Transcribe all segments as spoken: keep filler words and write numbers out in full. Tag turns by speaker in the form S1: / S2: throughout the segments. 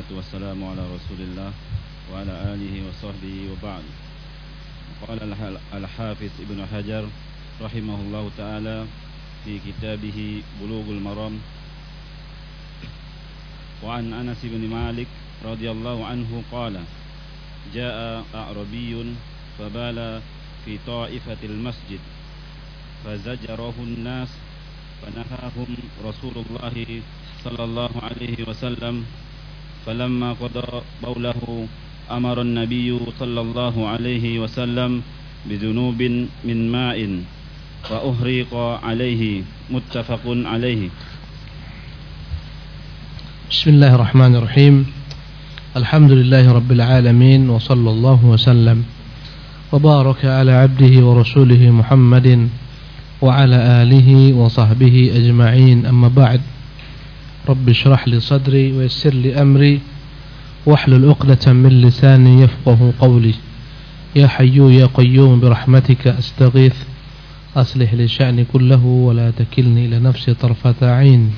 S1: والسلام على رسول الله وعلى آله وصحبه وبعد. قال الحافظ ابن حجر رحمه الله تعالى في كتابه بلوغ المرام: وعن أنس بن مالك رضي الله عنه قال: جاء أعربي فبال في طائفة المسجد فزجره الناس فنهاهم رسول الله صلى الله عليه وسلم، فلما قضى بوله أمر النبي صلى الله عليه وسلم بذنوب من ماء وأهريق عليه، متفق عليه.
S2: بسم الله الرحمن الرحيم. الحمد لله رب العالمين، وصلى الله وسلم وبارك على عبده ورسوله محمد وعلى آله وصحبه أجمعين، أما بعد. رب اشرح لي صدري ويسر لي أمري واحلل عقدة من لساني يفقه قولي. يا حي يا قيوم برحمتك أستغيث، أصلح لي شأني كله ولا تكلني إلى نفسي طرفة عين.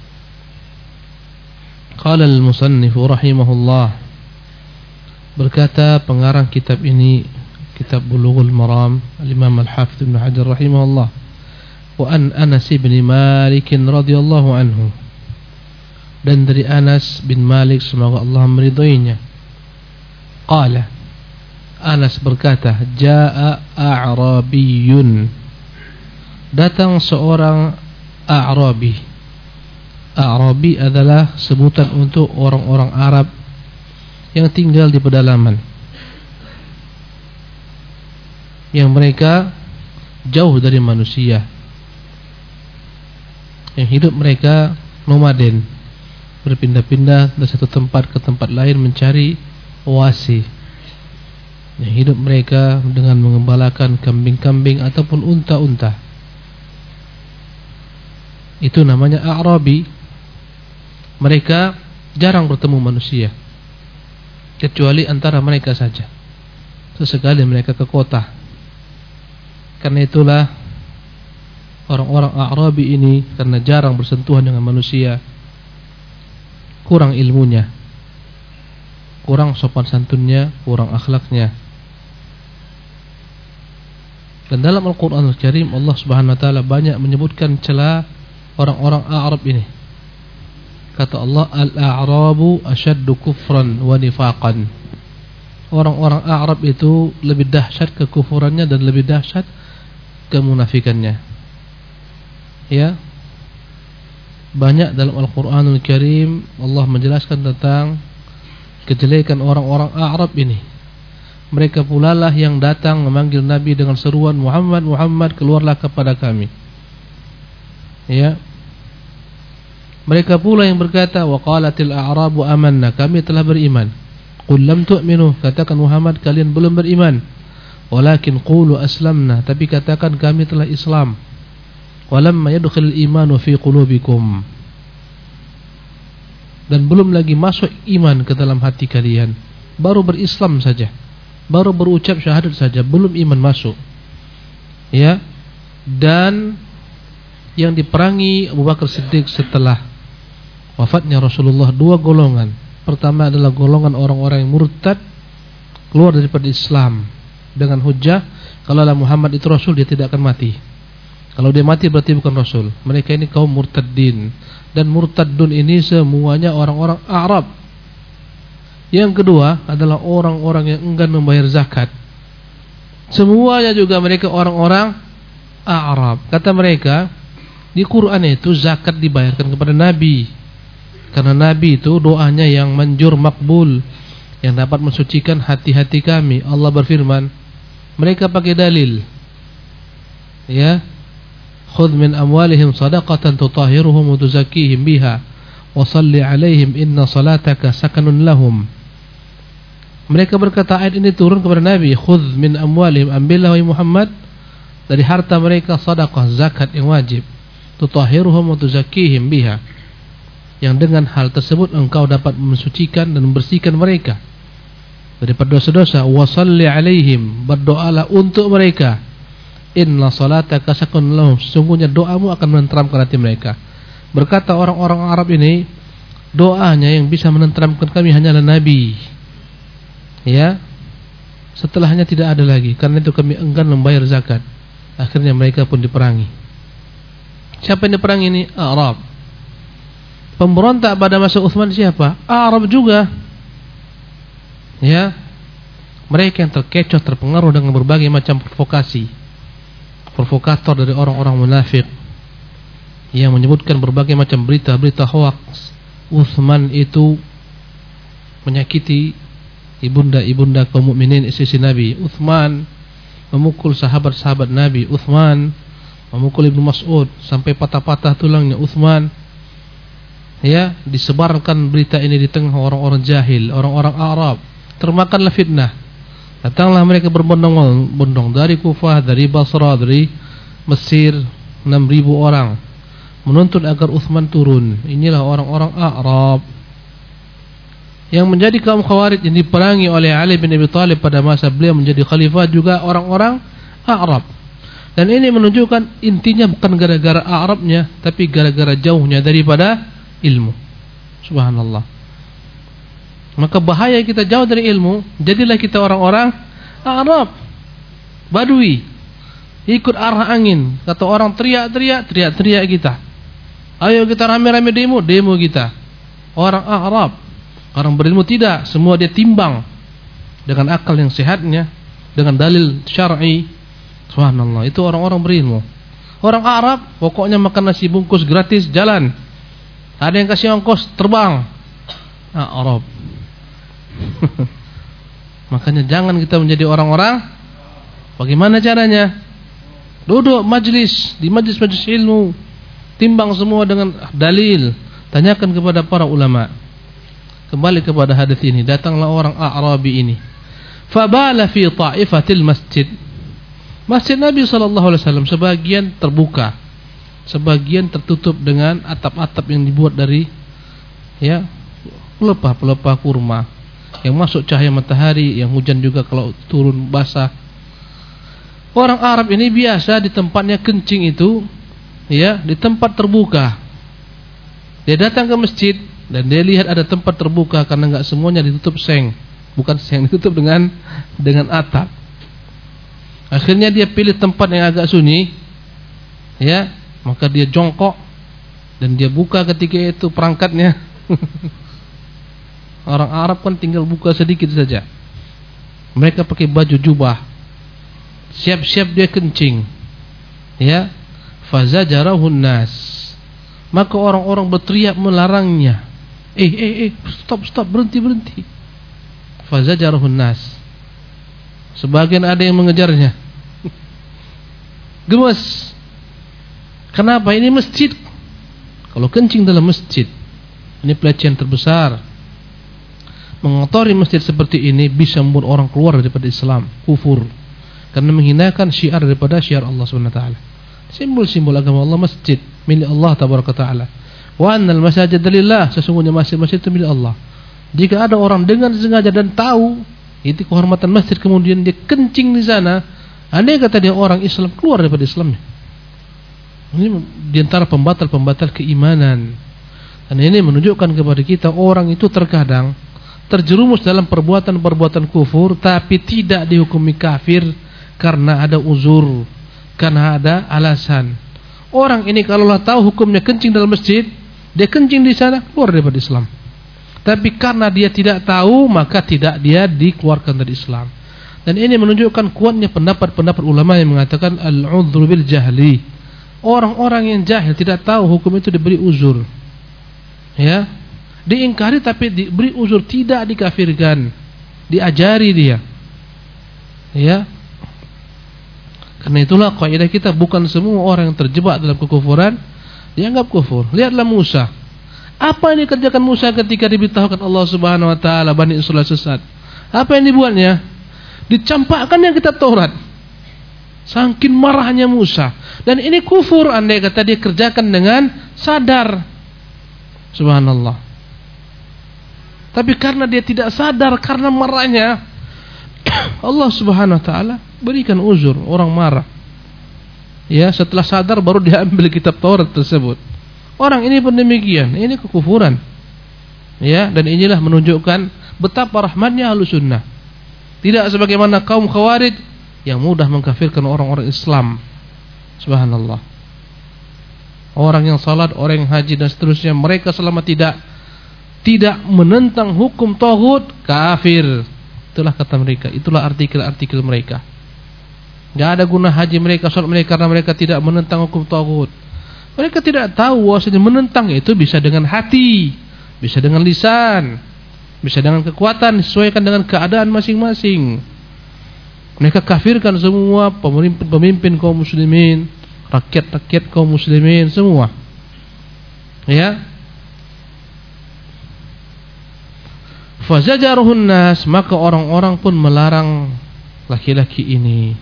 S2: قال المصنف رحمه الله، berkata pengarang kitab ini, kitab Bulughul Maram, Al-Imam Al-Hafidz Ibn Hajar rahimahullah, wa an Anas bin Malik radhiyallahu anhu, dan dari Anas bin Malik semoga Allah meridhoinya, qala, Anas berkata, jaa a'rabiyun, datang seorang A'rabi. A'rabi adalah sebutan untuk orang-orang Arab yang tinggal di pedalaman, yang mereka jauh dari manusia, yang hidup mereka nomaden, berpindah-pindah dari satu tempat ke tempat lain mencari oasi, yang hidup mereka dengan mengembalakan kambing-kambing ataupun unta-unta. Itu namanya A'rabi. Mereka jarang bertemu manusia, kecuali antara mereka saja. Sesekali mereka ke kota. Karena itulah orang-orang A'rabi ini, karena jarang bersentuhan dengan manusia, kurang ilmunya, kurang sopan santunnya, kurang akhlaknya. Dan dalam Al-Quran Al-Karim Allah Subhanahu Wa Taala banyak menyebutkan celah orang-orang A'rab ini. Kata Allah, al-a'rabu asyaddu kufran wa nifaqan. Orang-orang A'rab itu lebih dahsyat kekufurannya dan lebih dahsyat kemunafikannya. Ya. Banyak dalam Al-Qur'anul Karim Allah menjelaskan tentang kejelekan orang-orang A'rab ini. Mereka pula lah yang datang memanggil Nabi dengan seruan, Muhammad, Muhammad, keluarlah kepada kami. Ya. Mereka pula yang berkata, wa qalatil a'rabu amanna, kami telah beriman. Qul lam tu'minu, katakan Muhammad kalian belum beriman. Walakin qulu aslamna, tapi katakan kami telah Islam. Walamma yadkhulul imanu fi qulubikum, dan belum lagi masuk iman ke dalam hati kalian, baru berislam saja, baru berucap syahadat saja, belum iman masuk. Ya. Dan yang diperangi Abu Bakar Siddiq setelah wafatnya Rasulullah dua golongan. Pertama adalah golongan orang-orang yang murtad, keluar daripada Islam dengan hujah, kalau Muhammad itu Rasul dia tidak akan mati. Kalau dia mati berarti bukan Rasul. Mereka ini kaum murtadin, dan murtadun ini semuanya orang-orang Arab. Yang kedua adalah orang-orang yang enggan membayar zakat. Semuanya juga mereka orang-orang Arab. Kata mereka, di Quran itu zakat dibayarkan kepada Nabi, karena Nabi itu doanya yang manjur makbul, yang dapat mensucikan hati-hati kami. Allah berfirman, mereka pakai dalil, ya, khudh min amwalihim sadaqatan tutahhiruhum wa tuzakkihim biha wa shalli alaihim inna salataka sakanun lahum. Mereka berkata ayat ini turun kepada Nabi, khudh min amwalihim, ambillah wahai Muhammad dari harta mereka sedekah, zakat yang wajib, tutahhiruhum wa tuzakkihim biha, yang dengan hal tersebut engkau dapat mensucikan dan membersihkan mereka daripada dosa-dosa. Wa shalli alaihim, berdoalah untuk mereka. Inna salataka sakun lahum, sesungguhnya doamu akan menenteramkan hati mereka. Berkata orang-orang Arab ini, doanya yang bisa menenteramkan kami hanyalah Nabi. Ya, setelahnya tidak ada lagi. Karena itu kami enggan membayar zakat. Akhirnya mereka pun diperangi. Siapa yang diperangi ini? Arab. Pemberontak pada masa Utsman siapa? Arab juga. Ya, mereka yang terkecoh, terpengaruh dengan berbagai macam provokasi, provokator dari orang-orang munafik yang menyebutkan berbagai macam berita-berita hoaks. Utsman itu menyakiti ibunda-ibunda kaum mukminin istri Nabi. Utsman memukul sahabat-sahabat Nabi. Utsman memukul Ibnu Mas'ud sampai patah-patah tulangnya. Utsman, ya, disebarkan berita ini di tengah orang-orang jahil, orang-orang Arab. Termakanlah fitnah. Datanglah mereka berbondong-bondong dari Kufah, dari Basra, dari Mesir, enam ribu orang menuntut agar Utsman turun. Inilah orang-orang Arab yang menjadi kaum Khawarij yang diperangi oleh Ali bin Abi Thalib pada masa beliau menjadi khalifah, juga orang-orang Arab. Dan ini menunjukkan intinya bukan gara-gara Arabnya, tapi gara-gara jauhnya daripada ilmu. Subhanallah. Maka bahaya kita jauh dari ilmu, jadilah kita orang-orang Arab, Badui, ikut arah angin. Kata orang teriak-teriak, teriak-teriak kita. Ayo kita rame-rame demo, demo kita. Orang Arab, orang berilmu tidak, semua dia timbang dengan akal yang sehatnya, dengan dalil syar'i. Subhanallah, itu orang-orang berilmu. Orang Arab pokoknya makan nasi bungkus gratis, jalan. Ada yang kasih ongkos, terbang. Arab. Makanya jangan kita menjadi orang-orang. Bagaimana caranya? Duduk majlis, di majlis-majlis ilmu, timbang semua dengan dalil, tanyakan kepada para ulama. Kembali kepada hadis ini, datanglah orang A'rabi ini. Fabala fi ta'ifatil masjid. Masjid Nabi sallallahu alaihi wasallam sebagian terbuka, sebagian tertutup dengan atap-atap yang dibuat dari, ya, pelepah-pelepah kurma yang masuk cahaya matahari, yang hujan juga kalau turun basah. Orang Arab ini biasa di tempatnya kencing itu, ya, di tempat terbuka. Dia datang ke masjid dan dia lihat ada tempat terbuka, karena enggak semuanya ditutup seng, bukan seng, ditutup dengan dengan atap. Akhirnya dia pilih tempat yang agak sunyi, ya, maka dia jongkok dan dia buka ketika itu perangkatnya. Orang Arab kan tinggal buka sedikit saja. Mereka pakai baju jubah, siap-siap dia kencing, ya. Fazajarahun nas, maka orang-orang berteriak melarangnya. Eh eh eh stop stop berhenti berhenti. Fazajarahun nas, sebagian ada yang mengejarnya. Gemes. Kenapa? Ini masjid. Kalau kencing dalam masjid, ini pelecehan terbesar. Mengotori masjid seperti ini bisa membuat orang keluar daripada Islam, kufur, karena menghinakan syiar daripada syiar Allah subhanahu wa taala. Simbol-simbol agama Allah, masjid milik Allah tabaraka taala. Wa annal masajid lillah, sesungguhnya masjid-masjid itu milik Allah. Jika ada orang dengan sengaja dan tahu itu kehormatan masjid, kemudian dia kencing di sana, andai kata dia orang Islam, keluar daripada Islamnya. Ini diantara pembatal-pembatal keimanan. Dan ini menunjukkan kepada kita orang itu terkadang terjerumus dalam perbuatan-perbuatan kufur, tapi tidak dihukumi kafir karena ada uzur, karena ada alasan. Orang ini kalau Allah tahu hukumnya kencing dalam masjid, dia kencing di sana, keluar daripada Islam. Tapi karena dia tidak tahu, maka tidak dia dikeluarkan dari Islam. Dan ini menunjukkan kuatnya pendapat-pendapat ulama yang mengatakan al-udhru bil jahli. Orang-orang yang jahil tidak tahu hukum itu diberi uzur, ya, diingkari tapi diberi uzur, tidak dikafirkan, diajari dia, ya. Karena itulah kaidah kita, bukan semua orang yang terjebak dalam kekufuran dianggap kufur. Lihatlah Musa. Apa yang dikerjakan Musa ketika diberitahukan Allah Subhanahu wa taala Bani Israil sesat? Apa yang dibuatnya? Dicampakkannya kitab Taurat. Saking marahnya Musa. Dan ini kufur andai kata dia kerjakan dengan sadar. Subhanallah. Tapi karena dia tidak sadar, karena marahnya, Allah Subhanahu wa taala berikan uzur orang marah. Ya, setelah sadar baru diambil kitab Taurat tersebut. Orang ini pun demikian, ini kekufuran. Ya, dan inilah menunjukkan betapa rahmatnya Ahlus Sunnah. Tidak sebagaimana kaum Khawarij yang mudah mengkafirkan orang-orang Islam. Subhanallah. Orang yang salat, orang yang haji dan seterusnya, mereka selama tidak tidak menentang hukum taghut, kafir. Itulah kata mereka, itulah artikel-artikel mereka. Tidak ada guna haji mereka, salat mereka, karena mereka tidak menentang hukum taghut. Mereka tidak tahu bahwasanya menentang itu bisa dengan hati, bisa dengan lisan, bisa dengan kekuatan, disesuaikan dengan keadaan masing-masing. Mereka kafirkan semua pemimpin-pemimpin kaum muslimin, rakyat-rakyat kaum muslimin semua. Ya. Fazajaruhun nas, maka orang-orang pun melarang laki-laki ini.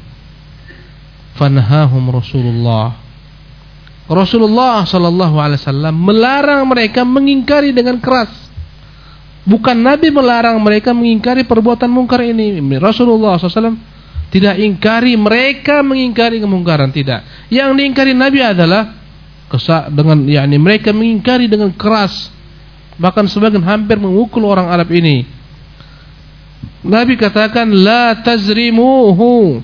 S2: Fanahahum Rasulullah. Rasulullah sallallahu alaihi wasallam melarang mereka mengingkari dengan keras. Bukan Nabi melarang mereka mengingkari perbuatan mungkar ini. Rasulullah sallallahu alaihi wasallam tidak ingkari mereka mengingkari kemungkaran, tidak. Yang diingkari Nabi adalah kesak dengan yakni mereka mengingkari dengan keras. Bahkan sebagian hampir memukul orang Arab ini. Nabi katakan la tazrimuhu.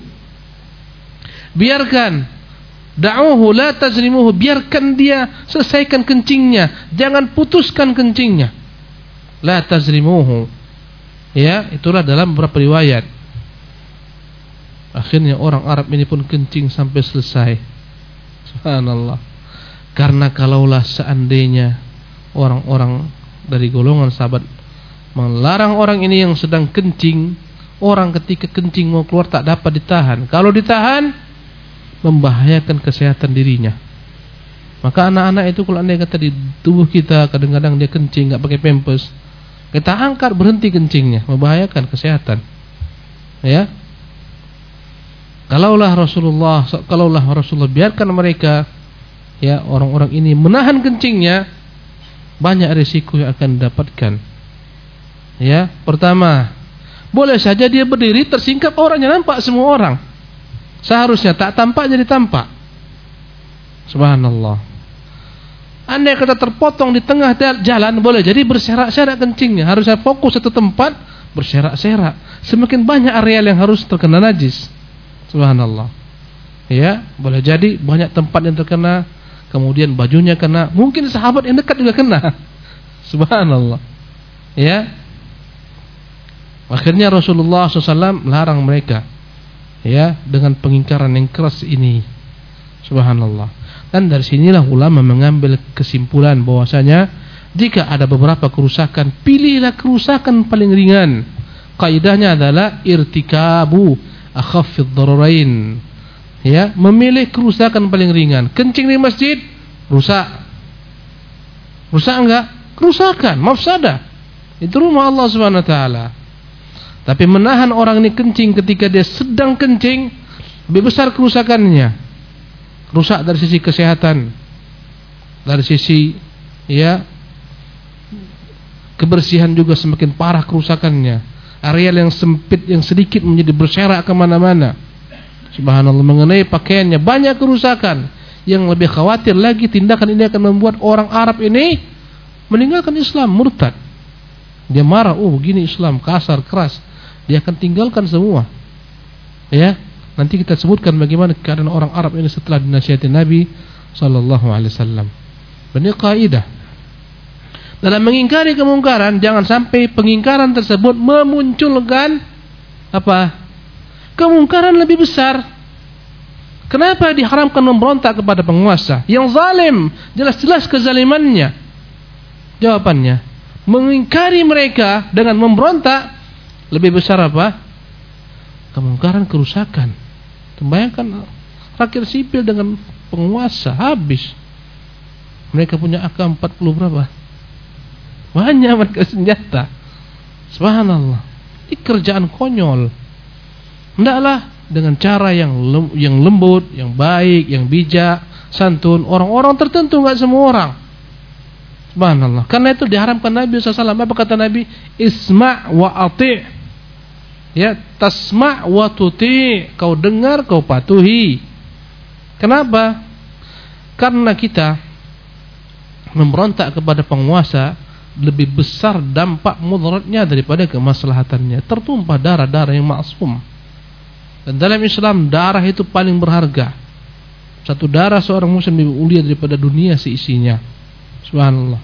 S2: Biarkan, da'uhu la tazrimuhu, biarkan dia selesaikan kencingnya, jangan putuskan kencingnya. La tazrimuhu. Ya, itulah dalam beberapa riwayat. Akhirnya orang Arab ini pun kencing sampai selesai. Subhanallah. Karena kalaulah seandainya orang-orang dari golongan sahabat melarang orang ini yang sedang kencing, orang ketika kencing mau keluar tak dapat ditahan. Kalau ditahan, membahayakan kesehatan dirinya. Maka anak-anak itu kalau andai kata di tubuh kita kadang-kadang dia kencing enggak pakai pampers, kita angkat berhenti kencingnya, membahayakan kesehatan. Ya. Kalaulah Rasulullah, kalaulah Rasulullah biarkan mereka, ya, orang-orang ini menahan kencingnya, banyak risiko yang akan didapatkan. Ya, pertama, boleh saja dia berdiri tersingkap orangnya, nampak semua orang. Seharusnya tak tampak jadi tampak. Subhanallah. Andai kata terpotong di tengah jalan, boleh jadi berserak-serak kencingnya. Harusnya fokus satu tempat, berserak-serak. Semakin banyak areal yang harus terkena najis. Subhanallah. Ya, boleh jadi banyak tempat yang terkena, kemudian bajunya kena, mungkin sahabat yang dekat juga kena. Subhanallah. Ya. Akhirnya Rasulullah shallallahu alaihi wasallam melarang mereka, ya, dengan pengingkaran yang keras ini. Subhanallah. Dan dari sinilah ulama mengambil kesimpulan bahwasanya jika ada beberapa kerusakan, pilihlah kerusakan paling ringan. Kaidahnya adalah irtikabu akhaffid dararain. Ya, memilih kerusakan paling ringan. Kencing di masjid, rusak. Rusak enggak? Kerusakan, mafsadah. Itu rumah Allah Subhanahu wa taala. Tapi menahan orang ini kencing ketika dia sedang kencing, lebih besar kerusakannya. Rusak dari sisi kesehatan, dari sisi, ya, kebersihan juga semakin parah kerusakannya. Areal yang sempit, yang sedikit menjadi berserak kemana-mana. Subhanallah. Mengenai pakaiannya banyak kerusakan. Yang lebih khawatir lagi, tindakan ini akan membuat orang Arab ini meninggalkan Islam, murtad. Dia marah, oh begini Islam, kasar, keras. Dia akan tinggalkan semua. Ya, nanti kita sebutkan bagaimana keadaan orang Arab ini setelah dinasihati Nabi sallallahu alaihi wasallam. Ini kaidah. Dalam mengingkari kemungkaran, jangan sampai pengingkaran tersebut memunculkan apa? Kemungkaran lebih besar. Kenapa diharamkan memberontak kepada penguasa yang zalim, jelas-jelas kezalimannya? Jawabannya, mengingkari mereka dengan memberontak lebih besar apa? Kemungkaran, kerusakan. Bayangkan rakyat sipil dengan penguasa, habis. Mereka punya A K empat puluh berapa? Banyak mereka senjata. Subhanallah. Ini kerjaan konyol. Hendaklah dengan cara yang lem, yang lembut, yang baik, yang bijak, santun. Orang-orang tertentu, enggak semua orang. Subhanallah. Karena itu diharamkan Nabi sallallahu alaihi wasallam. Apa kata Nabi? Isma' wa ati'. Ya, tasma' wa tuti'. Kau dengar, kau patuhi. Kenapa? Karena kita memberontak kepada penguasa lebih besar dampak mudaratnya daripada kemaslahatannya. Tertumpah darah-darah yang maksum. Dan dalam Islam darah itu paling berharga. Satu darah seorang muslim lebih mulia daripada dunia seisinya. Subhanallah.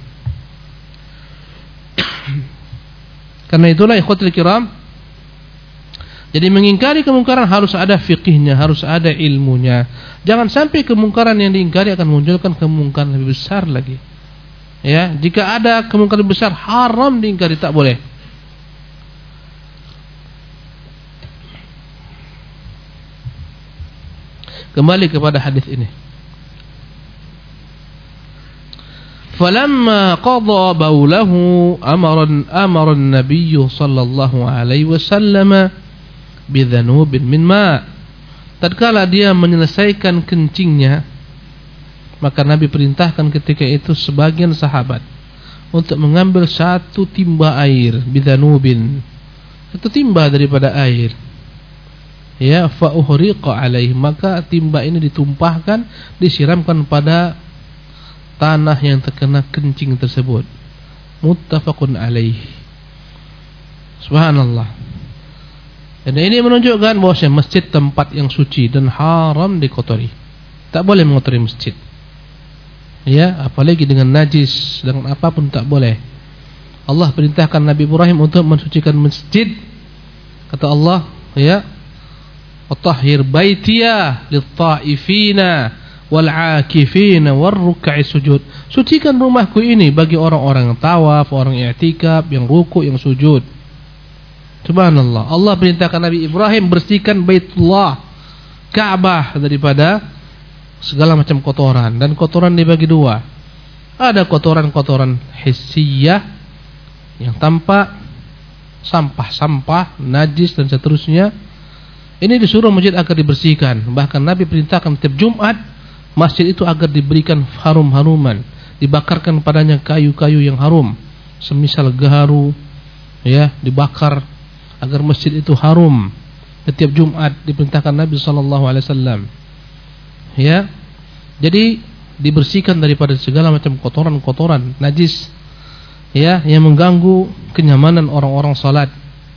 S2: Karena itulah ikhwatul kiram, jadi mengingkari kemungkaran harus ada fiqihnya, harus ada ilmunya. Jangan sampai kemungkaran yang diingkari akan munculkan kemungkaran lebih besar lagi. Ya, jika ada kemungkaran besar haram diingkari, tak boleh. Kembali kepada hadis ini. Falamma qada baulahu amara amara an-nabiy sallallahu alaihi wasallam bidhanubin min ma. Tatkala dia menyelesaikan kencingnya, maka Nabi perintahkan ketika itu sebagian sahabat untuk mengambil satu timba air, bidhanubin, satu timba daripada air. Ya, fa uhriqa alaihi, maka timba ini ditumpahkan, disiramkan pada tanah yang terkena kencing tersebut. Muttafaqun alaihi. Subhanallah. Dan ini menunjukkan bahwa masjid tempat yang suci dan haram dikotori. Tak boleh mengotori masjid. Ya, apalagi dengan najis, dengan apapun tak boleh. Allah perintahkan Nabi Ibrahim untuk mensucikan masjid. Kata Allah, ya, "Tahhir baitiya lit-ta'ifina wal-'akifina war-ruk'i sujud." Sucikan rumahku ini bagi orang-orang yang tawaf, orang i'tikaf, yang ruku', yang sujud. Subhanallah. Allah perintahkan Nabi Ibrahim bersihkan Baitullah, Ka'bah, daripada segala macam kotoran. Dan kotoran dibagi dua. Ada kotoran-kotoran hissiyah yang tampak, sampah-sampah, najis dan seterusnya. Ini disuruh masjid agar dibersihkan. Bahkan Nabi perintahkan setiap Jumat masjid itu agar diberikan harum-haruman, dibakarkan padanya kayu-kayu yang harum, semisal gaharu, ya, dibakar agar masjid itu harum. Setiap Jumat diperintahkan Nabi sallallahu alaihi wasallam. Ya. Jadi dibersihkan daripada segala macam kotoran-kotoran najis, ya, yang mengganggu kenyamanan orang-orang salat.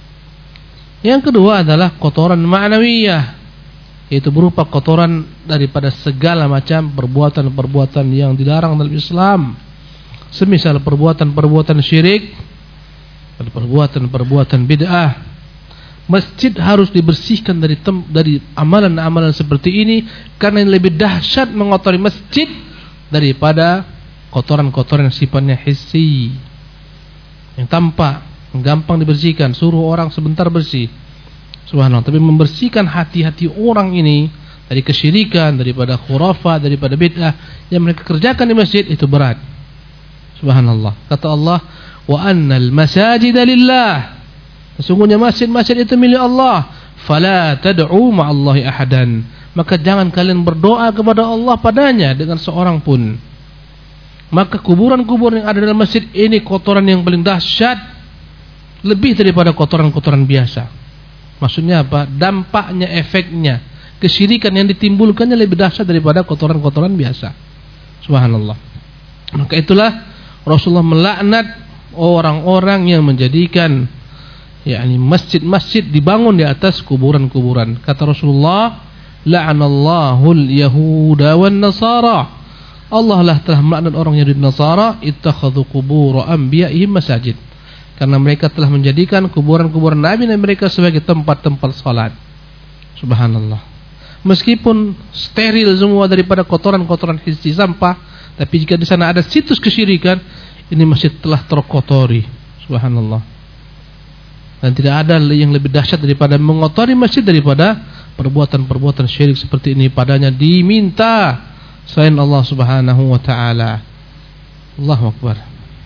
S2: Yang kedua adalah kotoran ma'nawiyah, yaitu berupa kotoran daripada segala macam perbuatan-perbuatan yang dilarang dalam Islam, semisal perbuatan-perbuatan syirik dan perbuatan-perbuatan bid'ah. Masjid harus dibersihkan dari tem dari amalan-amalan seperti ini, karena yang lebih dahsyat mengotori masjid daripada kotoran-kotoran yang sifatnya hissi, yang tampak, yang gampang dibersihkan. Suruh orang sebentar bersih, subhanallah. Tapi membersihkan hati-hati orang ini dari kesyirikan, daripada khurafat, daripada bid'ah yang mereka kerjakan di masjid, itu berat. Subhanallah. Kata Allah, wa annal masajida lillah, sesungguhnya masjid-masjid itu milik Allah. Fala tad'u ma'allahi ahadan, maka jangan kalian berdoa kepada Allah padanya dengan seorang pun. Maka kuburan-kuburan yang ada dalam masjid ini kotoran yang paling dahsyat, lebih daripada kotoran-kotoran biasa. Maksudnya apa? Dampaknya, efeknya, kesyirikan yang ditimbulkannya lebih dahsyat daripada kotoran-kotoran biasa. Subhanallah. Maka itulah Rasulullah melaknat orang-orang yang menjadikan, yakni masjid-masjid dibangun di atas kuburan-kuburan. Kata Rasulullah, la'anallahu al-yahuda wan nasara, Allah lah telah melaknat orang Yahudi dan Nasara, ittakhadhu qubur anbiya'ihim masajid, karena mereka telah menjadikan kuburan-kuburan nabi dan mereka sebagai tempat-tempat salat. Subhanallah. Meskipun steril semua daripada kotoran-kotoran hissi, sampah, tapi jika di sana ada situs kesyirikan, ini masjid telah terkotori. Subhanallah. Dan tidak ada yang lebih dahsyat daripada mengotori masjid daripada perbuatan-perbuatan syirik seperti ini. Padanya diminta selain Allah Subhanahu wa ta'ala. Allahu Akbar.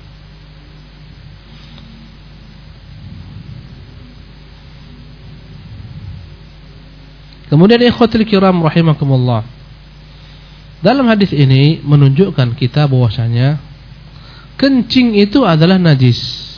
S2: Kemudian ikhwatul kiram rahimakumullah, dalam hadis ini menunjukkan kita bahwasanya kencing itu adalah najis.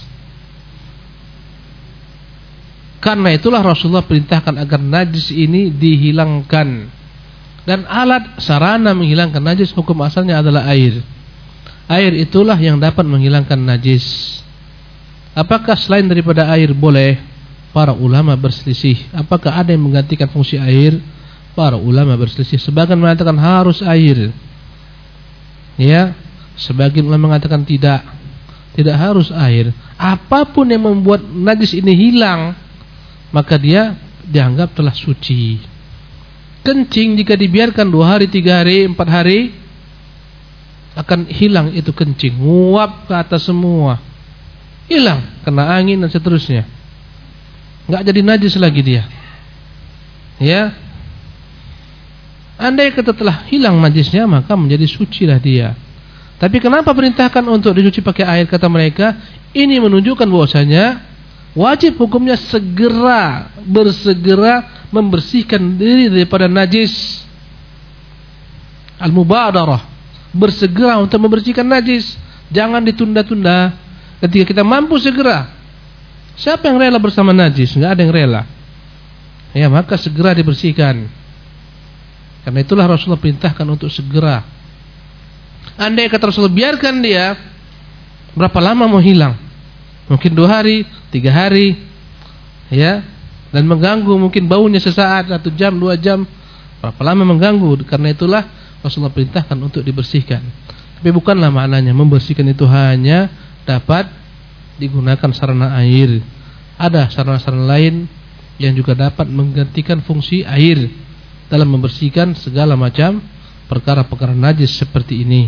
S2: Karena itulah Rasulullah perintahkan agar najis ini dihilangkan. Dan alat sarana menghilangkan najis hukum asalnya adalah air. Air itulah yang dapat menghilangkan najis. Apakah selain daripada air boleh? Para ulama berselisih. Apakah ada yang menggantikan fungsi air? Para ulama berselisih. Sebagian mengatakan harus air, ya. Sebagian ulama mengatakan tidak, tidak harus air. Apapun yang membuat najis ini hilang, maka dia dianggap telah suci. Kencing jika dibiarkan dua hari, tiga hari, empat hari, akan hilang itu kencing, nguap ke atas semua, hilang, kena angin dan seterusnya, nggak jadi najis lagi dia, ya. Andai kata telah hilang najisnya, maka menjadi suci lah dia. Tapi kenapa perintahkan untuk dicuci pakai air? Kata mereka, ini menunjukkan bahwasanya wajib hukumnya segera, bersegera membersihkan diri daripada najis. Al-mubadarah, bersegera untuk membersihkan najis, jangan ditunda-tunda. Ketika kita mampu segera. Siapa yang rela bersama najis? Enggak ada yang rela. Ya, maka segera dibersihkan. Karena itulah Rasulullah perintahkan untuk segera. Andai kata Rasulullah biarkan dia, berapa lama mau hilang? Mungkin dua hari, tiga hari, ya, dan mengganggu, mungkin baunya sesaat, satu jam, dua jam, berapa lama mengganggu? Karena itulah Rasulullah perintahkan untuk dibersihkan. Tapi bukanlah maknanya membersihkan itu hanya dapat digunakan sarana air. Ada sarana-sarana lain yang juga dapat menggantikan fungsi air dalam membersihkan segala macam perkara-perkara najis seperti ini.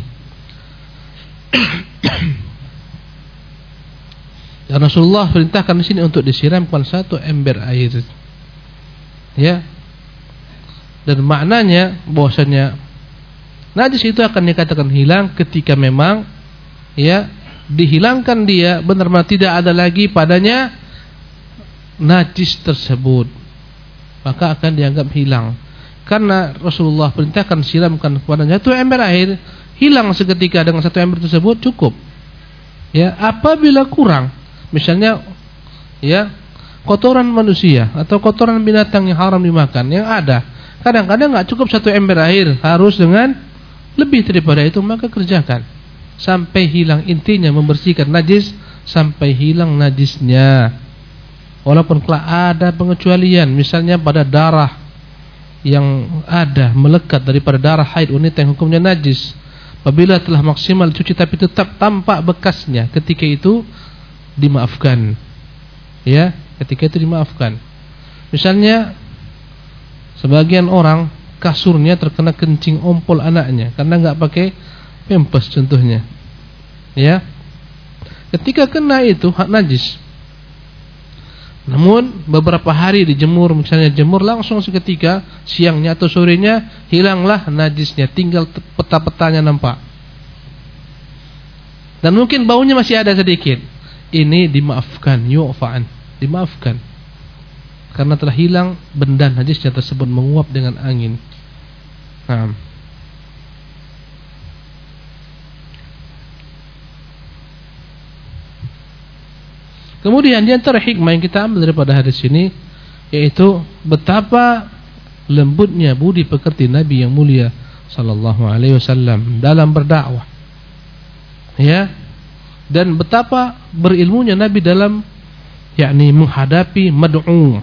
S2: Dan Rasulullah perintahkan di sini untuk disiramkan satu ember air, ya. Dan maknanya bahwasanya najis itu akan dikatakan hilang ketika memang, ya, dihilangkan dia benar-benar tidak ada lagi padanya najis tersebut, maka akan dianggap hilang. Karena Rasulullah perintahkan siramkan kepadanya satu ember air, hilang seketika dengan satu ember tersebut cukup. Ya, apabila kurang, misalnya, ya, kotoran manusia atau kotoran binatang yang haram dimakan yang ada, kadang-kadang nggak cukup satu ember air, harus dengan lebih daripada itu, maka kerjakan sampai hilang. Intinya membersihkan najis sampai hilang najisnya. Walaupun telah ada pengecualian, misalnya pada darah yang ada melekat daripada darah haid wanita yang hukumnya najis, apabila telah maksimal cuci tapi tetap tampak bekasnya, ketika itu dimaafkan, ya, ketika itu dimaafkan. Misalnya sebagian orang kasurnya terkena kencing ompol anaknya karena nggak pakai pempes contohnya, ya, ketika kena itu hak najis. Namun beberapa hari dijemur, misalnya jemur langsung seketika, siangnya atau sorenya hilanglah najisnya, tinggal peta-petanya nampak. Dan mungkin baunya masih ada sedikit. Ini dimaafkan, yu'fa'an, dimaafkan. Karena telah hilang benda najisnya tersebut menguap dengan angin. Nah, kemudian di antara hikmah yang kita ambil daripada hadis ini, yaitu betapa lembutnya budi pekerti Nabi yang mulia sallallahu alaihi wasallam dalam berdakwah, ya, dan betapa berilmunya Nabi dalam, yakni menghadapi mad'u,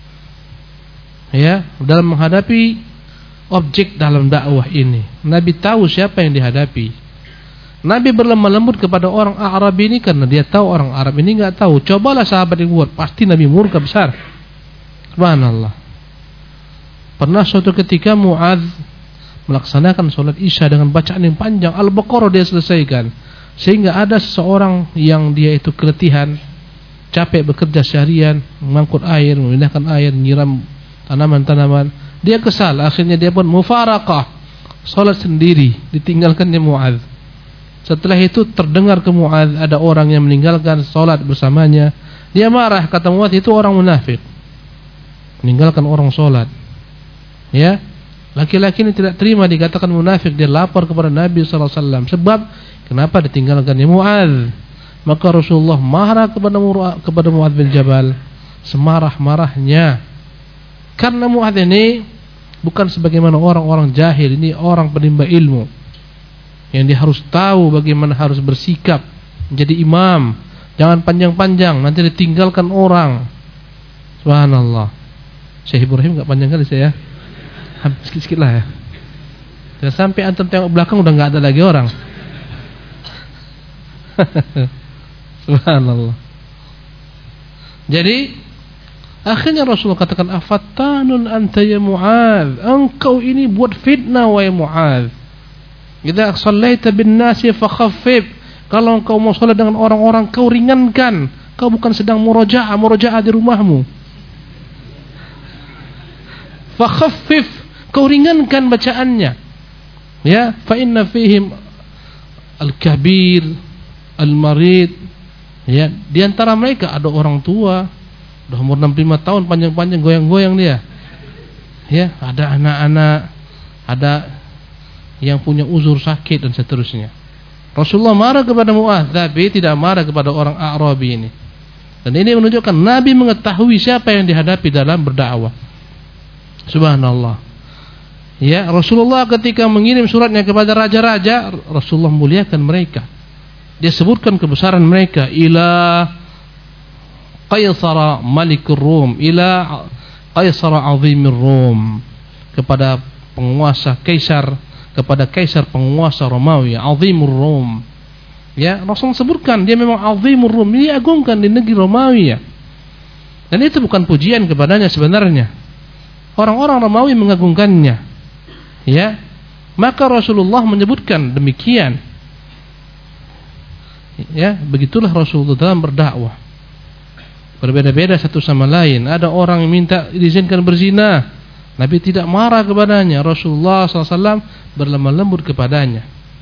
S2: ya, dalam menghadapi objek dalam dakwah ini. Nabi tahu siapa yang dihadapi. Nabi berlemah lembut kepada orang Arab ini karena dia tahu orang Arab ini enggak tahu. Cobalah sahabat yang buat, pasti Nabi murka besar. Subhanallah. Pernah suatu ketika Mu'adz melaksanakan sholat Isya dengan bacaan yang panjang, Al-Baqarah dia selesaikan, sehingga ada seseorang yang dia itu keletihan, capek bekerja seharian, mengangkut air, memindahkan air, menyiram tanaman-tanaman. Dia kesal, akhirnya dia pun mufaraqah, sholat sendiri, ditinggalkannya Mu'adz. Setelah itu terdengar ke Mu'adz ada orang yang meninggalkan sholat bersamanya. Dia marah, kata Mu'adz, itu orang munafik, meninggalkan orang sholat. Ya, laki-laki ini tidak terima dikatakan munafik. Dia lapor kepada Nabi sallallahu alaihi wasallam. Sebab kenapa ditinggalkannya Mu'adz? Maka Rasulullah marah kepada kepada Mu'adz bin Jabal, semarah-marahnya. Karena Mu'adz ini bukan sebagaimana orang-orang jahil, ini orang penimba ilmu. yang dia harus tahu bagaimana harus bersikap menjadi imam. Jangan panjang-panjang, nanti ditinggalkan orang. Subhanallah. Syekh Ibrahim enggak panjang kali saya. Sikit-sikit lah ya. Jangan sampai antum tengok belakang udah enggak ada lagi orang. Subhanallah. Jadi akhirnya Rasulullah katakan, afattanun anta ya Mu'adz, engkau ini buat fitnah wahai Mu'adz. Idza shallaita bin nasi fakhaffif, kalau engkau mau salat dengan orang-orang kau ringankan, kau bukan sedang murojaah murojaah di rumahmu. Fakhaffif, kau ringankan bacaannya. Ya, fa inna fihim al-kabir, al-marid. Ya, di antara mereka ada orang tua, udah umur enam puluh lima tahun, panjang-panjang goyang-goyang dia. Ya, ada anak-anak, ada yang punya uzur sakit dan seterusnya. Rasulullah marah kepada Mu'adz, tapi tidak marah kepada orang A'rabi ini. Dan ini menunjukkan Nabi mengetahui siapa yang dihadapi dalam berdakwah. Subhanallah. Ya, Rasulullah ketika mengirim suratnya kepada raja-raja, Rasulullah muliakan mereka. Dia sebutkan kebesaran mereka, ila Qaisar Malikur Rum, ila Qaisar Azimir Rum, kepada penguasa Kaisar, kepada Kaisar penguasa Romawi, Azimur Rum. Ya, Rasul sebutkan dia memang Azimur Rum, dia agungkan di negeri Romawi ya. Dan itu bukan pujian kepadanya sebenarnya. Orang-orang Romawi mengagungkannya. Ya. Maka Rasulullah menyebutkan demikian. Ya, begitulah Rasulullah dalam berdakwah. Berbeda-beda satu sama lain. Ada orang yang minta diizinkan berzina, Nabi tidak marah kepadanya. Rasulullah sallallahu alaihi wasallam berlemah lembut kepadanya.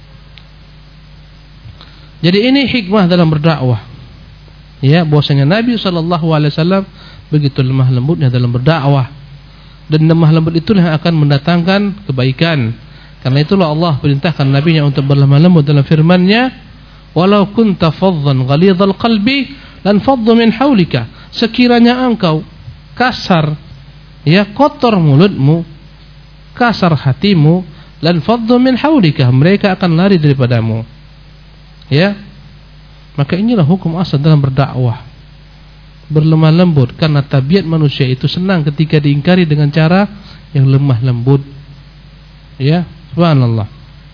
S2: Jadi ini hikmah dalam berdakwah. Ya, bahwasanya Nabi sallallahu alaihi wasallam begitu lemah lembutnya dalam berdakwah. Dan lemah lembut itulah yang akan mendatangkan kebaikan. Karena itulah Allah perintahkan Nabi-Nya untuk berlemah lembut dalam firman-Nya, "Walau kunta faddan ghalidhal qalbi lan faddu min haulika." Sekiranya engkau kasar, ya, kotor mulutmu, kasar hatimu, lan faddu min haulika, mereka akan lari daripadamu. Ya. Maka inilah hukum asal dalam berdakwah. Berlemah lembut, karena tabiat manusia itu senang ketika diingkari dengan cara yang lemah lembut. Ya, subhanallah.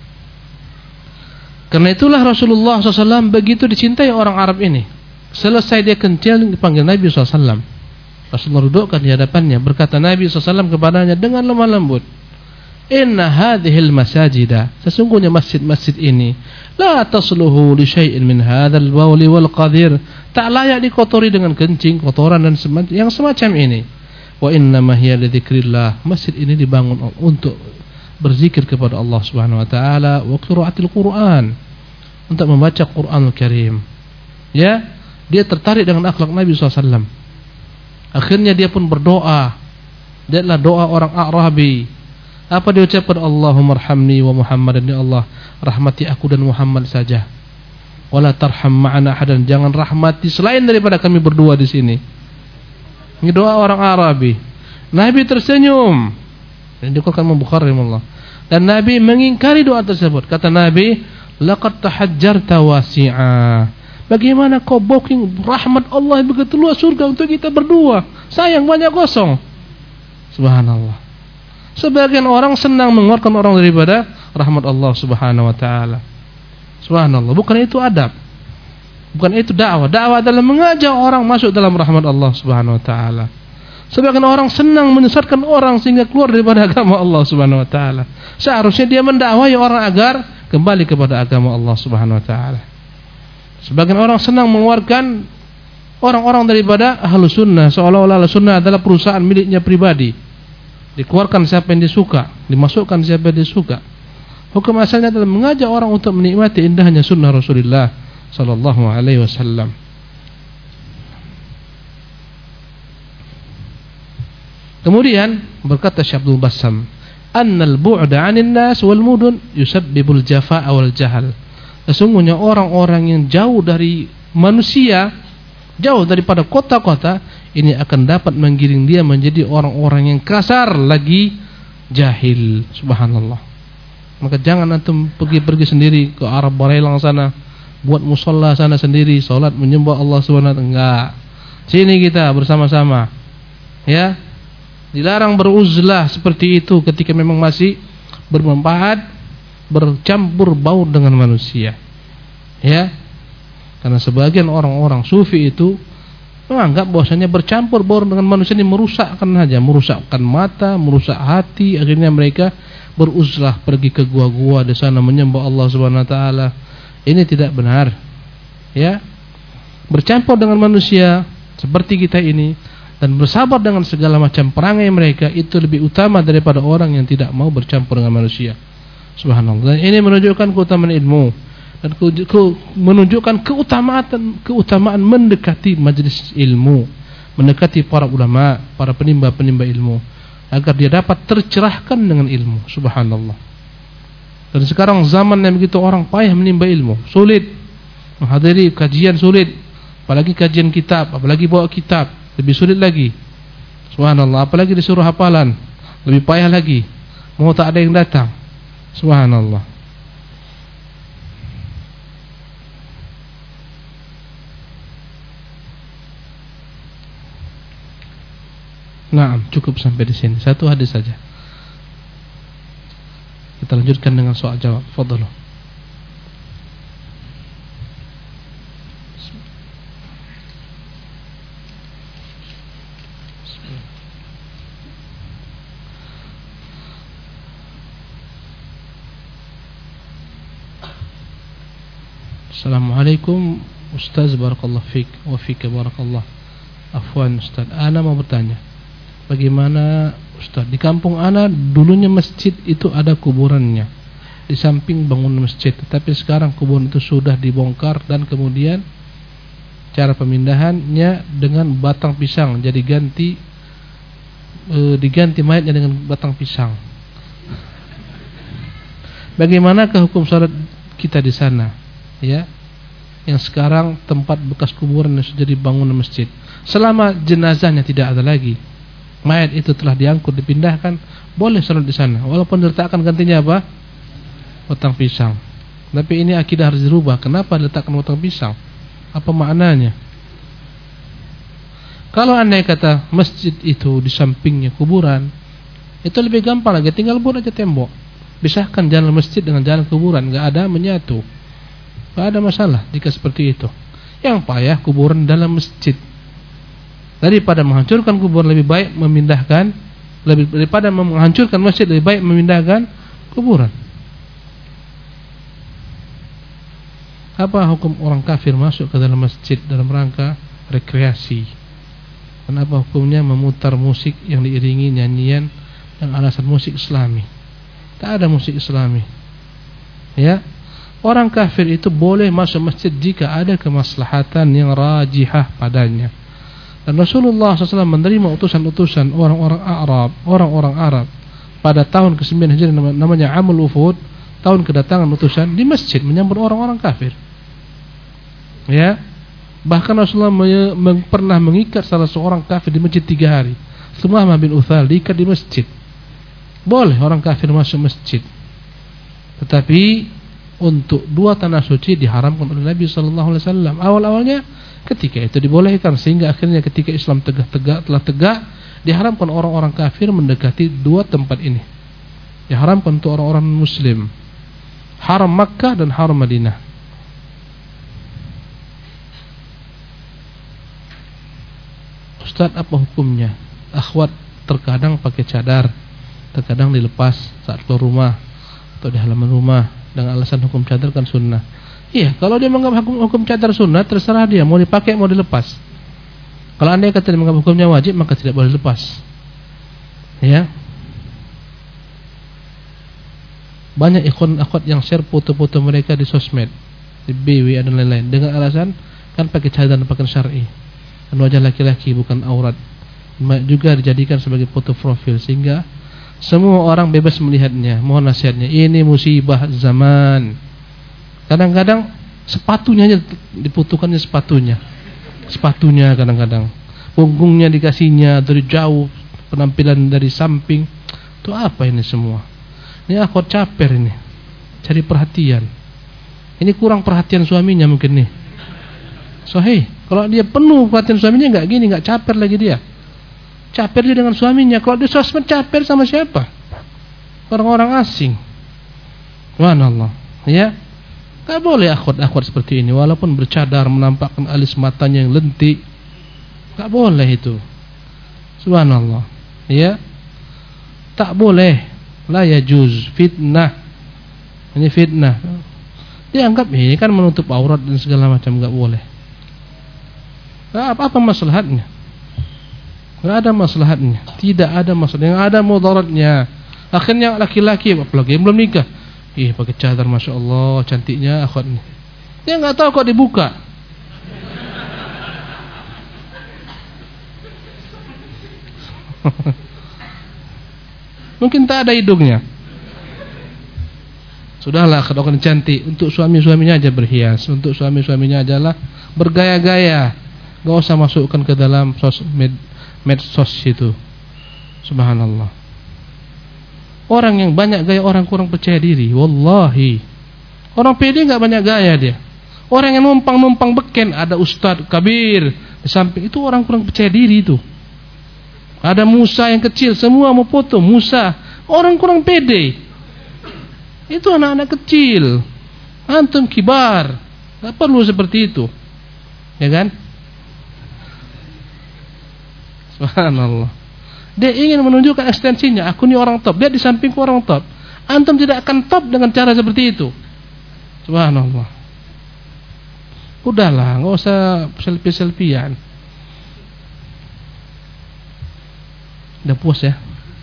S2: Karena itulah Rasulullah sallallahu alaihi wasallam begitu dicintai orang Arab ini. Selesai dia kencing dipanggil Nabi sallallahu alaihi wasallam. Rasulullah dudukkan di hadapannya, berkata Nabi sallallahu alaihi wasallam kepadanya dengan lemah lembut, "Inna hadhil masajida, sesungguhnya masjid-masjid ini, la tasluhu li syai'in min hadzal bawli wal qadir, tak layak dikotori dengan kencing, kotoran dan semacam yang semacam ini. Wa inna ma hiya li dzikrillah, masjid ini dibangun untuk berzikir kepada Allah Subhanahu wa taala, wa qiraatil Quran, untuk membaca Quranul Karim." Ya, dia tertarik dengan akhlak Nabi sallallahu alaihi wasallam. Akhirnya dia pun berdoa. Dia adalah doa orang A'rabi. Apa dia ucapkan? Allahumma arhamni wa Muhammadan, ya Allah, rahmati aku dan Muhammad saja. Wala tarham ma'ana ahadan, jangan rahmati selain daripada kami berdua di sini. Ini doa orang Arabi. Nabi tersenyum. Dan dikeluarkan Imam Bukhari rahimahullah. Dan Nabi mengingkari doa tersebut. Kata Nabi, laqad tahajjarta wasi'a. Bagaimana kau booking rahmat Allah begitu luas surga untuk kita berdua? Sayang banyak kosong. Subhanallah. Sebagian orang senang mengeluarkan orang daripada rahmat Allah Subhanahu wa taala. Subhanallah, bukan itu adab. Bukan itu dakwah. Dakwah adalah mengajak orang masuk dalam rahmat Allah Subhanahu wa taala. Sebagian orang senang menyesatkan orang sehingga keluar daripada agama Allah Subhanahu wa taala. Seharusnya dia mendakwai orang agar kembali kepada agama Allah Subhanahu wa taala. Sebagian orang senang mengeluarkan orang-orang daripada Ahlus Sunnah, seolah-olah Ahlus Sunnah adalah perusahaan miliknya pribadi. Dikeluarkan siapa yang disuka, dimasukkan siapa yang disuka. Hukum asalnya adalah mengajak orang untuk menikmati indahnya sunnah Rasulullah sallallahu alaihi wasallam. Kemudian berkata Syekh Abdul Bassam, "Annal bu'da 'anil nas wal mudun yusabbibul jafaa wal jahal." Sesungguhnya orang-orang yang jauh dari manusia, jauh daripada kota-kota, ini akan dapat menggiring dia menjadi orang-orang yang kasar lagi jahil. Subhanallah. Maka jangan antum pergi-pergi sendiri ke arah Barelang sana, buat musola sana sendiri, salat menyembah Allah Subhanahu wa taala. Enggak. Sini kita bersama-sama. Ya. Dilarang beruzlah seperti itu ketika memang masih bermanfaat, bercampur baur dengan manusia. Ya. Karena sebagian orang-orang sufi itu menganggap bahwasanya bercampur baur dengan manusia ini merusakkan saja, merusakkan mata, merusak hati. Akhirnya mereka beruzlah pergi ke gua-gua di sana menyembah Allah Subhanahu wa taala. Ini tidak benar. Ya. Bercampur dengan manusia seperti kita ini dan bersabar dengan segala macam perangai mereka itu lebih utama daripada orang yang tidak mau bercampur dengan manusia. Subhanallah. Dan ini menunjukkan keutamaan ilmu dan ke, ke, menunjukkan keutamaan keutamaan mendekati majelis ilmu, mendekati para ulama, para penimba-penimba ilmu agar dia dapat tercerahkan dengan ilmu. Subhanallah. Dan sekarang zaman yang begitu orang payah menimba ilmu, sulit menghadiri kajian, sulit, apalagi kajian kitab, apalagi bawa kitab, lebih sulit lagi. Subhanallah. Apalagi disuruh hafalan, lebih payah lagi. Mau tak ada yang datang. Subhanallah. Nah, cukup sampai di sini. Satu hadis saja. Kita lanjutkan dengan soal jawab. Fadhlu. Assalamualaikum Ustaz, barakallahu fiik wa fika barakallah. Afwan Ustaz, ana mau bertanya, bagaimana Ustaz, di kampung ana dulunya masjid itu ada kuburannya di samping bangunan masjid, tetapi sekarang kuburan itu sudah dibongkar dan kemudian cara pemindahannya dengan batang pisang, jadi ganti e, diganti mayatnya dengan batang pisang. Bagaimanakah hukum salat kita di sana? Ya, yang sekarang tempat bekas kuburan yang sudah jadi bangunan masjid. Selama jenazahnya tidak ada lagi, mayat itu telah diangkut, dipindahkan, boleh salat di sana, walaupun diletakkan gantinya apa? Batang pisang. Tapi ini akidah harus dirubah. Kenapa diletakkan batang pisang? Apa maknanya? Kalau andai kata masjid itu di sampingnya kuburan, itu lebih gampang lagi, tinggal buat aja tembok, pisahkan jalan masjid dengan jalan kuburan, enggak ada menyatu. Tidak ada masalah jika seperti itu. Yang payah kuburan dalam masjid. Daripada menghancurkan kuburan lebih baik memindahkan, lebih daripada menghancurkan masjid lebih baik memindahkan kuburan. Apa hukum orang kafir masuk ke dalam masjid dalam rangka rekreasi? Kenapa hukumnya memutar musik yang diiringi nyanyian dengan alasan musik Islami? Tak ada musik Islami. Ya. Orang kafir itu boleh masuk masjid jika ada kemaslahatan yang rajihah padanya. Dan Rasulullah shallallahu alaihi wasallam menerima utusan-utusan orang-orang Arab, orang-orang Arab pada tahun kesembilan Hijriah, namanya Amul Wufud, tahun kedatangan utusan di masjid menyambut orang-orang kafir. Ya, bahkan Rasulullah pernah mengikat salah seorang kafir di masjid tiga hari. Sumamah bin Uthal diikat di masjid. Boleh orang kafir masuk masjid, tetapi untuk dua tanah suci diharamkan oleh Nabi sallallahu alaihi wasallam. Awal-awalnya ketika itu dibolehkan, sehingga akhirnya ketika Islam tegak-tegak telah tegak, diharamkan orang-orang kafir mendekati dua tempat ini. Diharamkan untuk orang-orang muslim. Haram Makkah dan Haram Madinah. Ustaz, apa hukumnya? Akhwat terkadang pakai cadar, terkadang dilepas saat keluar rumah atau di halaman rumah dengan alasan hukum cadar kan sunnah. Iya, kalau dia menganggap hukum, hukum cadar sunnah, terserah dia, mau dipakai mau dilepas. Kalau anda kata dia menganggap hukumnya wajib, maka tidak boleh lepas. Ya. Banyak ikhwan akhwat yang share foto-foto mereka di sosmed, di B W dan lain-lain, dengan alasan kan pakai cadar dan pakai syar'i, dan wajah laki-laki bukan aurat, juga dijadikan sebagai foto profil, sehingga semua orang bebas melihatnya. Mohon nasihatnya. Ini musibah zaman. Kadang-kadang sepatunya aja diputukannya, sepatunya. Sepatunya kadang-kadang. Punggungnya dikasihnya dari jauh, penampilan dari samping. Itu apa ini semua? Ini akhwat caper ini. cari perhatian. Ini kurang perhatian suaminya mungkin nih. Sahih. Kalau dia penuh perhatian suaminya nggak gini, nggak caper lagi dia. Caper dia dengan suaminya. Kalau di sosmed caper sama siapa? Orang-orang asing. Subhanallah. Ya. Nggak boleh akhwat-akhwat seperti ini. Walaupun bercadar menampakkan alis matanya yang lentik, nggak boleh itu. Subhanallah. Ya. Tak boleh. La yajuz. Fitnah. Ini fitnah. Dianggap ini kan menutup aurat dan segala macam, nggak boleh. Nah, apa-apa maslahatnya? Nggak ada maslahatnya. Tidak ada maslahat. Yang ada mudaratnya. Akhirnya laki-laki apalagi yang belum nikah, ih pakai cadar, masya Allah cantiknya akhwat ini. Dia nggak tahu kok dibuka. Mungkin tak ada hidungnya. Sudahlah, kalau kan cantik, untuk suami-suaminya aja berhias, untuk suami-suaminya ajalah bergaya-gaya. Gak usah masukkan ke dalam sos, med, medsos itu. Subhanallah. Orang yang banyak gaya orang kurang percaya diri. Wallahi. Orang pede gak banyak gaya dia. Orang yang numpang-numpang beken, ada ustadz kabir di samping, itu orang kurang percaya diri itu. Ada Musa yang kecil, semua mau foto Musa. Orang kurang pede. Itu anak-anak kecil. Antum kibar. Gak perlu seperti itu. Ya kan? Subhanallah. Dia ingin menunjukkan ekstensinya. Aku ini orang top. Dia di sampingku orang top. Antum tidak akan top dengan cara seperti itu. Subhanallah. Udahlah, gak usah selfie-selfian. Udah puas ya?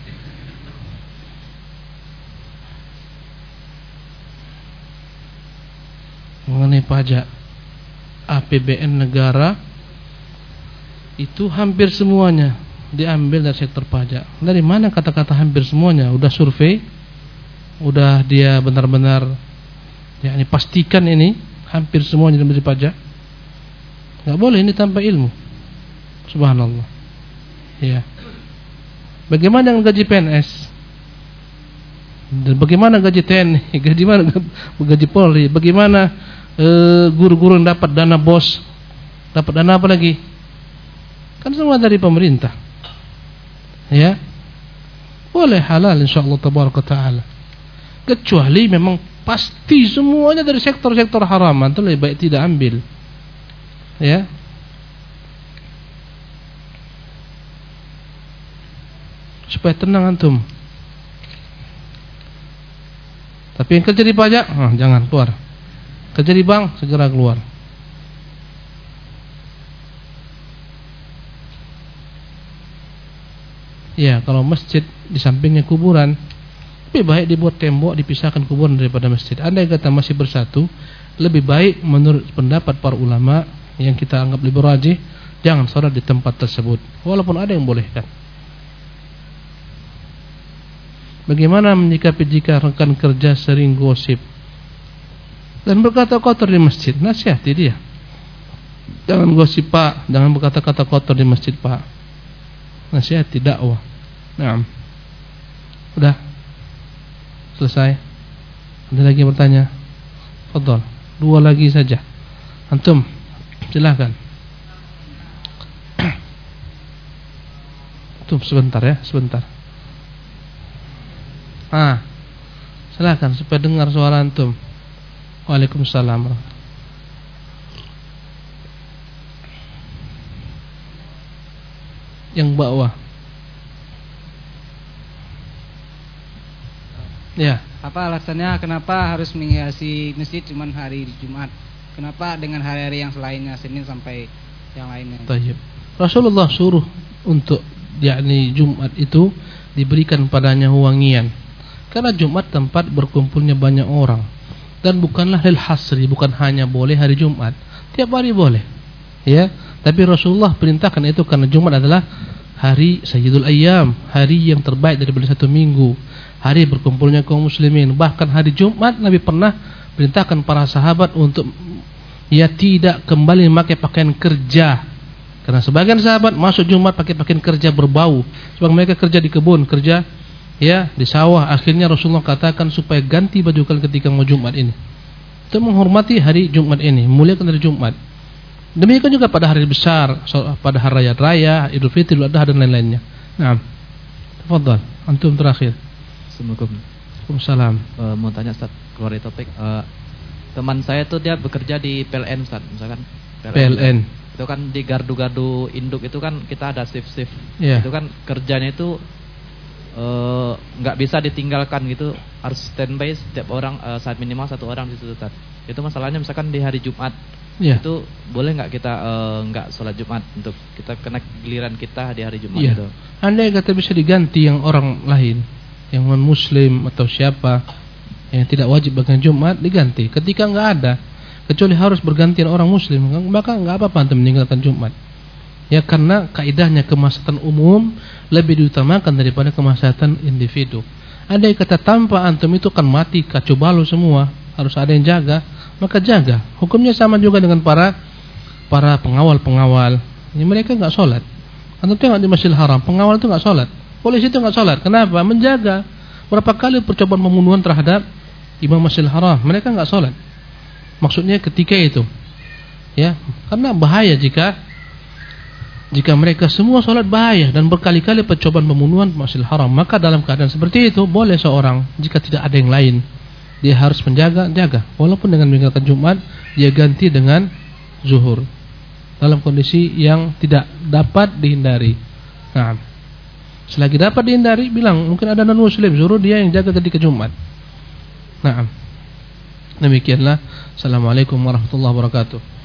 S2: Mengenai pajak A P B N negara itu hampir semuanya diambil dari sektor pajak. Dari mana kata-kata hampir semuanya? Udah survei, udah dia benar-benar ya ini pastikan ini hampir semuanya dari pajak. Gak boleh ini tanpa ilmu. Subhanallah. Ya. Bagaimana dengan gaji P N S? Dan bagaimana gaji T N I? Gaji mana? Gaji Polri? Bagaimana guru-guru yang dapat dana bos? Dapat dana apa lagi? Kan semua dari pemerintah. Ya. Boleh halal insyaallah tabaraka taala. Kecuali memang pasti semuanya dari sektor-sektor haraman, itu lebih baik tidak ambil. Ya. Supaya tenang antum. Tapi yang kerja di pajak, ah, jangan keluar. Kerja di bank, segera keluar. Ya, kalau masjid di sampingnya kuburan, lebih baik dibuat tembok, dipisahkan kuburan daripada masjid. Andai kata masih bersatu, lebih baik menurut pendapat para ulama yang kita anggap lebih rajih, jangan sholat di tempat tersebut. Walaupun ada yang bolehkan. Bagaimana menyikapi jika rekan kerja sering gosip dan berkata kotor di masjid? Nasihati dia. Jangan gosip pak, jangan berkata-kata kotor di masjid pak. Nasihati, dakwah. Nah, udah selesai. Ada lagi yang bertanya? Fadhal, dua lagi saja. Antum, silakan. Antum sebentar ya, sebentar. Ah, silakan supaya dengar suara antum. Waalaikumsalam. Yang bawah. Ya.
S3: Apa alasannya kenapa harus menghiasi masjid cuma hari Jumat? Kenapa dengan hari-hari yang selainnya, Senin sampai yang lainnya? Tayyib.
S2: Rasulullah suruh untuk yakni Jumat itu diberikan padanya wangian. Karena Jumat tempat berkumpulnya banyak orang. Dan bukanlah lil hasri, bukan hanya boleh hari Jumat. Tiap hari boleh. Ya, tapi Rasulullah perintahkan itu karena Jumat adalah hari Sayyidul Ayyam, hari yang terbaik daripada satu minggu, hari berkumpulnya kaum muslimin. Bahkan hari Jumat Nabi pernah perintahkan para sahabat untuk ya tidak kembali memakai pakaian kerja. Karena sebagian sahabat masuk Jumat pakai pakaian kerja berbau. Sebab mereka kerja di kebun, kerja ya di sawah. Akhirnya Rasulullah katakan supaya ganti baju kalian ketika mau Jumat ini. Itu menghormati hari Jumat ini, muliakan hari Jumat. Demikian juga pada hari besar, pada hari raya raya, Idul Fitri, Idul Adha dan lain-lainnya. Nah, tafadhal, antum terakhir.
S4: Assalamualaikum.
S2: Waalaikumsalam.
S4: Uh, mau tanya Ustaz, keluar dari topik. Uh, teman saya tuh dia bekerja di P L N Ustaz, misalkan
S2: P L N.
S4: Itu kan di gardu-gardu induk itu kan kita ada shift-shift.
S2: Yeah.
S4: Itu kan kerjanya itu nggak uh, bisa ditinggalkan gitu, harus standby setiap orang uh, saat minimal satu orang di situ Ustaz. Itu masalahnya misalkan di hari Jumat. Yeah. Itu boleh nggak kita nggak uh, sholat Jumat untuk kita kena giliran kita di hari Jumat yeah. itu?
S2: Andai kata bisa diganti yang orang lain, yang non Muslim atau siapa yang tidak wajib bagian Jumat diganti. Ketika nggak ada, kecuali harus bergantian orang Muslim, maka nggak apa-apa antum meninggalkan Jumat. Ya karena kaidahnya kemaslahatan umum lebih diutamakan daripada kemaslahatan individu. Andai kata tanpa antum itu kan mati kacau balau semua, harus ada yang jaga, maka jaga. Hukumnya sama juga dengan para para pengawal-pengawal. Ini mereka nggak sholat. Antum tengok di Masjidil Haram, pengawal itu nggak sholat, polisi itu nggak sholat. Kenapa? Menjaga. Berapa kali percobaan pembunuhan terhadap Imam Masjidil Haram, mereka nggak sholat. Maksudnya ketika itu, ya, karena bahaya jika jika mereka semua sholat bahaya dan berkali-kali percobaan pembunuhan Masjidil Haram. Maka dalam keadaan seperti itu boleh seorang jika tidak ada yang lain, dia harus menjaga, jaga. Walaupun dengan meninggalkan Jumat, dia ganti dengan zuhur dalam kondisi yang tidak dapat dihindari. Nah, selagi dapat dihindari, bilang mungkin ada non Muslim, suruh dia yang jaga ketika Jumat. Nah, demikianlah. Assalamualaikum warahmatullahi wabarakatuh.